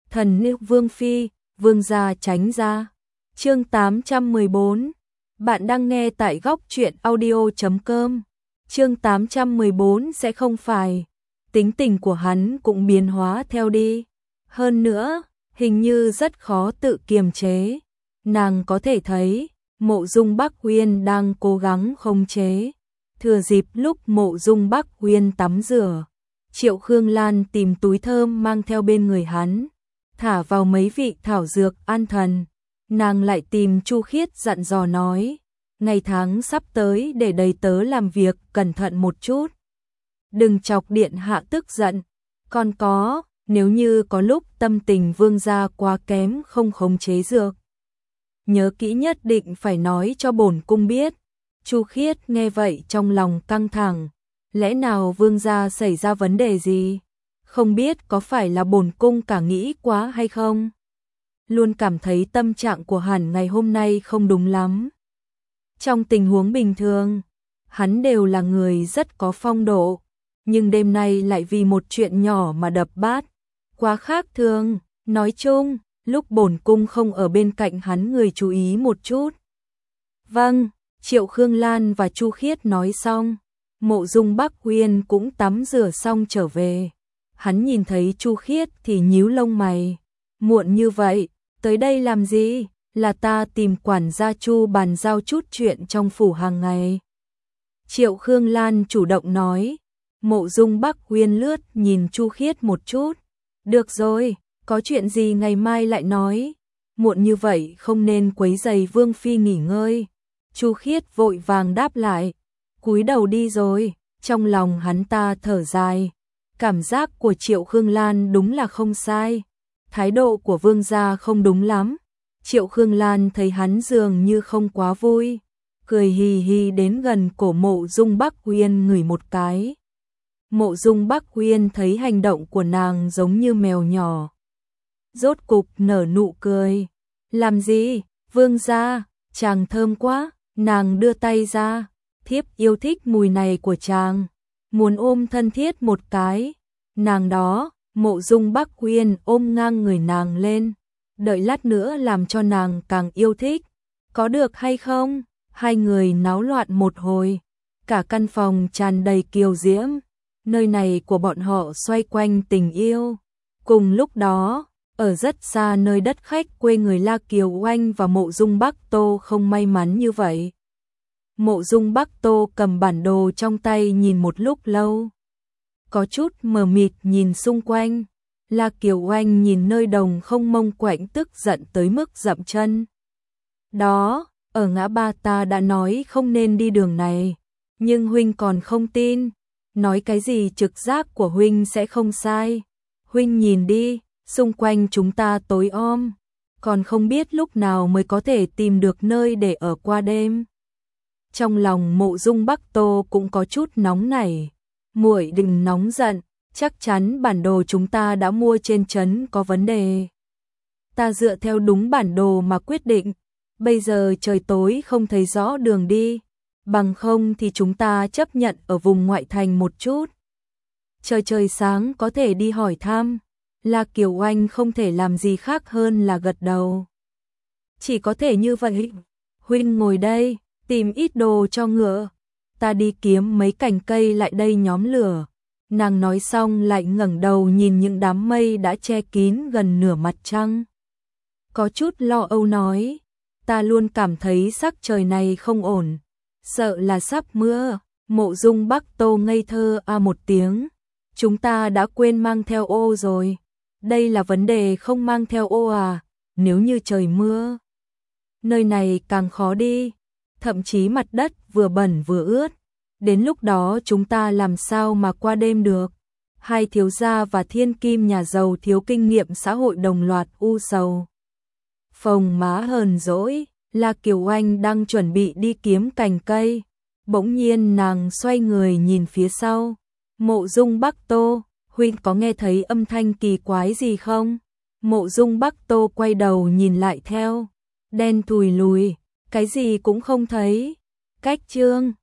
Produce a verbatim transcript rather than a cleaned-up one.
Thần nữ Vương Phi, Vương gia tránh ra. Chương tám trăm mười bốn. Bạn đang nghe tại góc truyện audio chấm com. Chương tám trăm mười bốn sẽ không phải. Tính tình của hắn cũng biến hóa theo đi. Hơn nữa, hình như rất khó tự kiềm chế. Nàng có thể thấy, Mộ Dung Bắc Uyên đang cố gắng khống chế. Thừa dịp lúc Mộ Dung Bắc Uyên tắm rửa, Triệu Khương Lan tìm túi thơm mang theo bên người hắn, thả vào mấy vị thảo dược an thần. Nàng lại tìm Chu Khiết dặn dò nói, ngày tháng sắp tới để đầy tớ làm việc cẩn thận một chút. Đừng chọc điện hạ tức giận, còn có, nếu như có lúc tâm tình vương gia quá kém không khống chế dược, nhớ kỹ nhất định phải nói cho bổn cung biết. Chu Khiết nghe vậy trong lòng căng thẳng, lẽ nào vương gia xảy ra vấn đề gì? Không biết có phải là bổn cung cả nghĩ quá hay không? Luôn cảm thấy tâm trạng của hắn ngày hôm nay không đúng lắm. Trong tình huống bình thường, hắn đều là người rất có phong độ, nhưng đêm nay lại vì một chuyện nhỏ mà đập bát, quá khác thường. Nói chung, lúc bổn cung không ở bên cạnh hắn người chú ý một chút. Vâng, Triệu Khương Lan và Chu Khiết nói xong, Mộ Dung Bắc Uyên cũng tắm rửa xong trở về. Hắn nhìn thấy Chu Khiết thì nhíu lông mày, muộn như vậy, tới đây làm gì? Là ta tìm quản gia Chu bàn giao chút chuyện trong phủ hàng ngày. Triệu Khương Lan chủ động nói. Mộ Dung Bắc Uyên lướt nhìn Chu Khiết một chút. Được rồi, có chuyện gì ngày mai lại nói. Muộn như vậy không nên quấy rầy Vương Phi nghỉ ngơi. Chu Khiết vội vàng đáp lại, cúi đầu đi rồi. Trong lòng hắn ta thở dài, cảm giác của Triệu Khương Lan đúng là không sai, thái độ của vương gia không đúng lắm. Triệu Khương Lan thấy hắn dường như không quá vui, cười hì hì đến gần cổ Mộ Dung Bắc Uyên ngửi một cái. Mộ Dung Bắc Uyên thấy hành động của nàng giống như mèo nhỏ, rốt cục nở nụ cười. Làm gì, vương gia, chàng thơm quá. Nàng đưa tay ra, thiếp yêu thích mùi này của chàng, muốn ôm thân thiết một cái. Nàng đó, Mộ Dung Bắc Uyên ôm ngang người nàng lên, đợi lát nữa làm cho nàng càng yêu thích. Có được hay không? Hai người náo loạn một hồi, cả căn phòng tràn đầy kiều diễm, nơi này của bọn họ xoay quanh tình yêu. Cùng lúc đó, ở rất xa nơi đất khách quê người La Kiều Oanh và Mộ Dung Bắc Tô không may mắn như vậy. Mộ Dung Bắc Tô cầm bản đồ trong tay nhìn một lúc lâu, có chút mờ mịt nhìn xung quanh. La Kiều Oanh nhìn nơi đồng không mông quạnh tức giận tới mức dậm chân. Đó, ở ngã ba ta đã nói không nên đi đường này, nhưng huynh còn không tin. Nói cái gì trực giác của huynh sẽ không sai. Huynh nhìn đi, xung quanh chúng ta tối om, còn không biết lúc nào mới có thể tìm được nơi để ở qua đêm. Trong lòng Mộ Dung Bắc Tô cũng có chút nóng nảy. Muội đừng nóng giận, chắc chắn bản đồ chúng ta đã mua trên trấn có vấn đề. Ta dựa theo đúng bản đồ mà quyết định, bây giờ trời tối không thấy rõ đường đi, bằng không thì chúng ta chấp nhận ở vùng ngoại thành một chút. Trời trời sáng có thể đi hỏi thăm. La Kiều Oanh không thể làm gì khác hơn là gật đầu. Chỉ có thể như vậy. Huynh ngồi đây, tìm ít đồ cho ngựa, ta đi kiếm mấy cành cây lại đây nhóm lửa. Nàng nói xong lại ngẩng đầu nhìn những đám mây đã che kín gần nửa mặt trăng. Có chút lo âu nói, ta luôn cảm thấy sắc trời này không ổn, sợ là sắp mưa. Mộ Dung Bắc Tô ngây thơ a một tiếng, chúng ta đã quên mang theo ô rồi. Đây là vấn đề không mang theo ô à? Nếu như trời mưa, nơi này càng khó đi, thậm chí mặt đất vừa bẩn vừa ướt. Đến lúc đó chúng ta làm sao mà qua đêm được? Hai thiếu gia và thiên kim nhà giàu thiếu kinh nghiệm xã hội đồng loạt u sầu. Phồng má hờn dỗi, La Kiều Oanh đang chuẩn bị đi kiếm cành cây. Bỗng nhiên nàng xoay người nhìn phía sau. Mộ Dung Bắc Tô, huynh có nghe thấy âm thanh kỳ quái gì không? Mộ Dung Bắc Tô quay đầu nhìn lại theo, đen thùi lùi, cái gì cũng không thấy. Cách chương